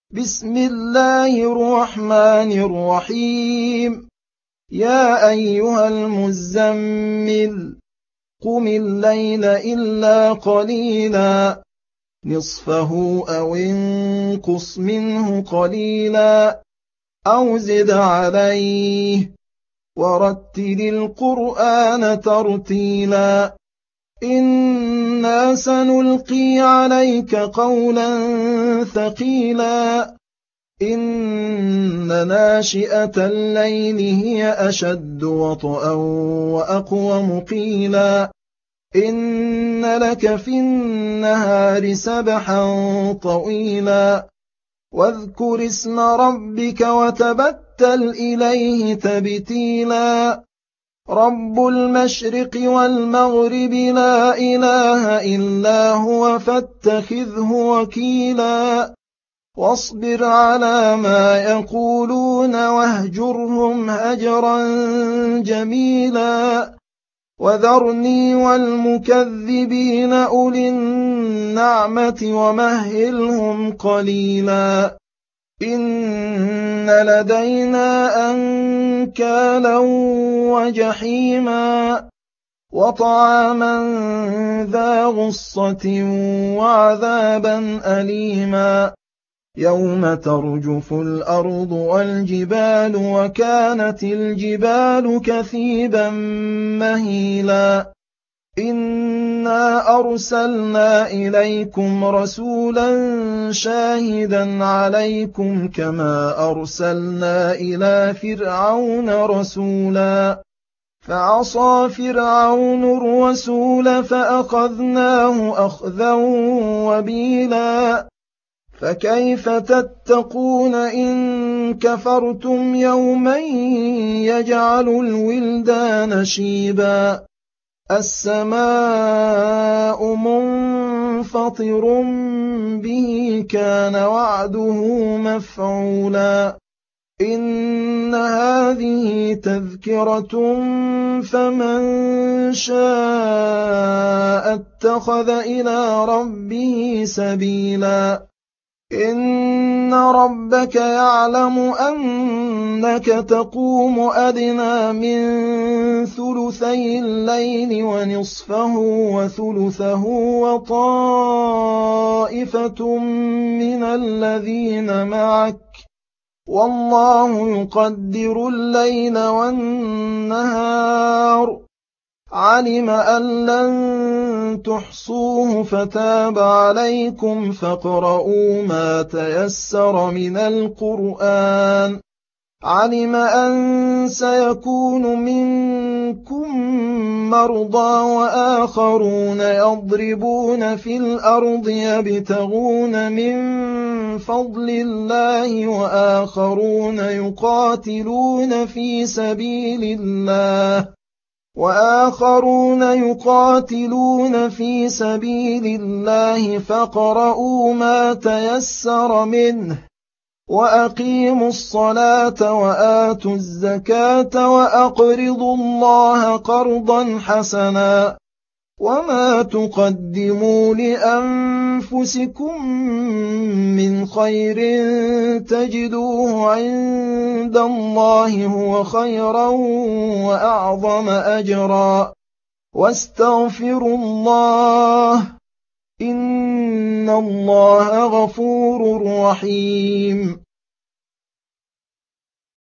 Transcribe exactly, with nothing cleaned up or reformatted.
بسم الله الرحمن الرحيم. يا أيها المزمل قم الليل إلا قليلا نصفه أو انقص منه قليلا أو زد عليه ورتل القرآن ترتيلا إنا سنلقي عليك قولا ثقيلا إن ناشئة الليل هي أشد وطئا وأقوم قيلا إن لك في النهار سبحا طويلا واذكر اسم ربك وتبتل إليه تبتيلا رب المشرق والمغرب لا إله إلا هو فاتخذه وكيلا واصبر على ما يقولون واهجرهم هجرا جميلا وذرني والمكذبين أولي النعمة ومهلهم قليلا إن لدينا أنكالا وجحيما وطعاما ذا غصة وعذابا أليما يوم ترجف الأرض والجبال وكانت الجبال كثيبا مهيلا إنا أرسلنا إليكم رسولا شاهدا عليكم كما أرسلنا إلى فرعون رسولا فعصى فرعون الرسول فأخذناه أخذا وبيلا فكيف تتقون إن كفرتم يوما يجعل الولدان شيبا السماء منفطر به كان وعده مفعولا إن هذه تذكرة فمن شاء اتخذ إلى ربه سبيلا إن ربك يعلم أنك تقوم أدنى من ثلثي الليل ونصفه وثلثه وطائفة من الذين معك والله يقدر الليل والنهار علم أن لن تحصوه فتاب عليكم فاقرؤوا ما تيسر من القرآن علم أن سيكون منكم مرضى وآخرون يضربون في الأرض يبتغون من فضل الله وآخرون يقاتلون في سبيل الله وآخرون يقاتلون في سبيل الله فاقرؤوا ما تيسر منه وأقيموا الصلاة وآتوا الزكاة وأقرضوا الله قرضا حسنا وما تقدموا لأنفسكم من خير تجدوه عند الله هو خيرا وأعظم أجرا واستغفروا الله إن الله غفور رحيم